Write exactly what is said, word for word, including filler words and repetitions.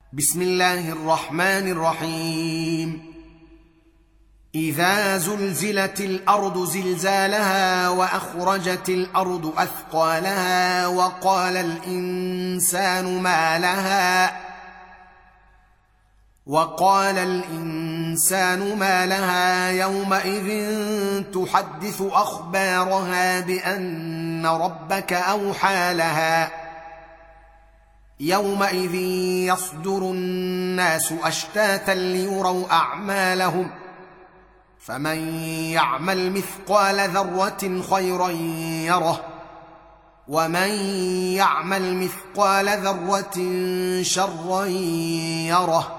بسم الله الرحمن الرحيم. إذا زلزلت الأرض زلزالها وأخرجت الأرض أثقالها وقال الإنسان ما لها وقال الإنسان ما لها يومئذ تحدث أخبارها بأن ربك أوحى لها يومئذ يصدر الناس أشتاتا ليروا أعمالهم فمن يعمل مثقال ذرة خيرا يره ومن يعمل مثقال ذرة شرا يره